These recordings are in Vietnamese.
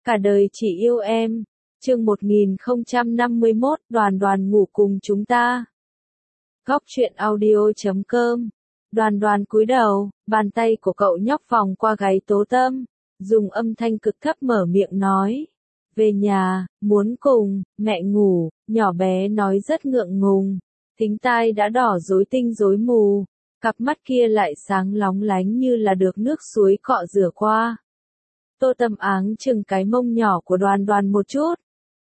Cả đời chỉ yêu em. Chương 1051, Đoàn Đoàn ngủ cùng chúng ta. Góc truyện audio.com. Đoàn Đoàn cúi đầu, bàn tay của cậu nhóc vòng qua gáy Tố Tâm, dùng âm thanh cực thấp mở miệng nói. Về nhà, muốn cùng mẹ ngủ. Nhỏ bé nói rất ngượng ngùng. Thính tai đã đỏ rối tinh rối mù. Cặp mắt kia lại sáng lóng lánh như là được nước suối cọ rửa qua. Tô Tâm áng chừng cái mông nhỏ của Đoàn Đoàn một chút.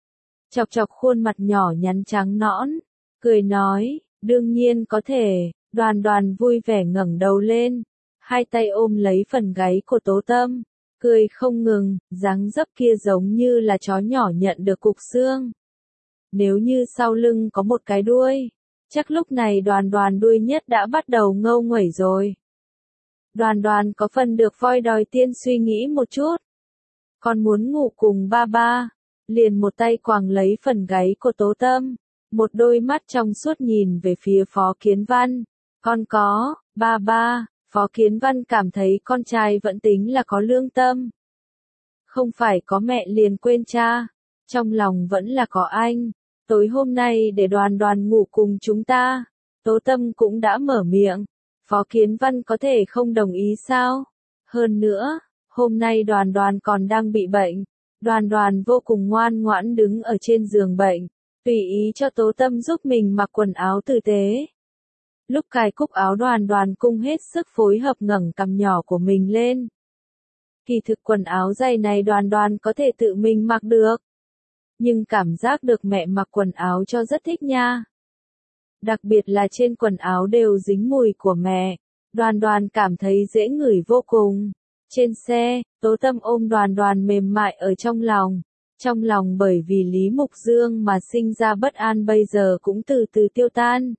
Chọc chọc khuôn mặt nhỏ nhắn trắng nõn. Cười nói, đương nhiên có thể. Đoàn Đoàn vui vẻ ngẩng đầu lên. Hai tay ôm lấy phần gáy của Tố Tâm. Cười không ngừng, dáng dấp kia giống như là chó nhỏ nhận được cục xương. Nếu như sau lưng có một cái đuôi, chắc lúc này Đoàn Đoàn đuôi nhất đã bắt đầu ngâu nguẩy rồi. Đoàn Đoàn có phần được voi đòi tiên suy nghĩ một chút. Con muốn ngủ cùng ba ba, liền một tay quàng lấy phần gáy của Tố Tâm, một đôi mắt trong suốt nhìn về phía Phó Kiến Văn. Con có, ba ba. Phó Kiến Văn cảm thấy con trai vẫn tính là có lương tâm. Không phải có mẹ liền quên cha, trong lòng vẫn là có anh. Tối hôm nay để Đoàn Đoàn ngủ cùng chúng ta. Tố Tâm cũng đã mở miệng. Phó Kiến Văn có thể không đồng ý sao? Hơn nữa, hôm nay Đoàn Đoàn còn đang bị bệnh. Đoàn Đoàn vô cùng ngoan ngoãn đứng ở trên giường bệnh, tùy ý cho Tố Tâm giúp mình mặc quần áo tử tế. Lúc cài cúc áo Đoàn Đoàn cung hết sức phối hợp ngẩng cằm nhỏ của mình lên. Kỳ thực quần áo dày này Đoàn Đoàn có thể tự mình mặc được. Nhưng cảm giác được mẹ mặc quần áo cho rất thích nha. Đặc biệt là trên quần áo đều dính mùi của mẹ. Đoàn Đoàn cảm thấy dễ ngửi vô cùng. Trên xe, Tố Tâm ôm Đoàn Đoàn mềm mại ở trong lòng. Trong lòng bởi vì Lý Mục Dương mà sinh ra bất an bây giờ cũng từ từ tiêu tan.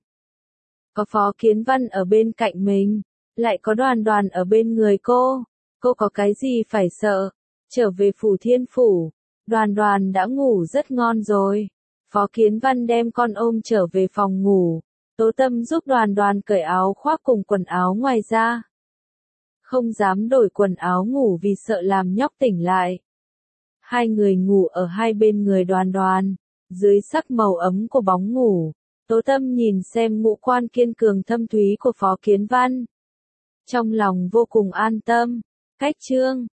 Có Phó Kiến Văn ở bên cạnh mình, lại có Đoàn Đoàn ở bên người cô có cái gì phải sợ. Trở về Phủ Thiên Phủ, Đoàn Đoàn đã ngủ rất ngon rồi. Phó Kiến Văn đem con ôm trở về phòng ngủ. Tố Tâm giúp Đoàn Đoàn cởi áo khoác cùng quần áo ngoài ra. Không dám đổi quần áo ngủ vì sợ làm nhóc tỉnh lại. Hai người ngủ ở hai bên người Đoàn Đoàn, dưới sắc màu ấm của bóng ngủ. Tố Tâm nhìn xem ngũ quan kiên cường thâm thúy của Phó Kiến Văn. Trong lòng vô cùng an tâm. Cách chương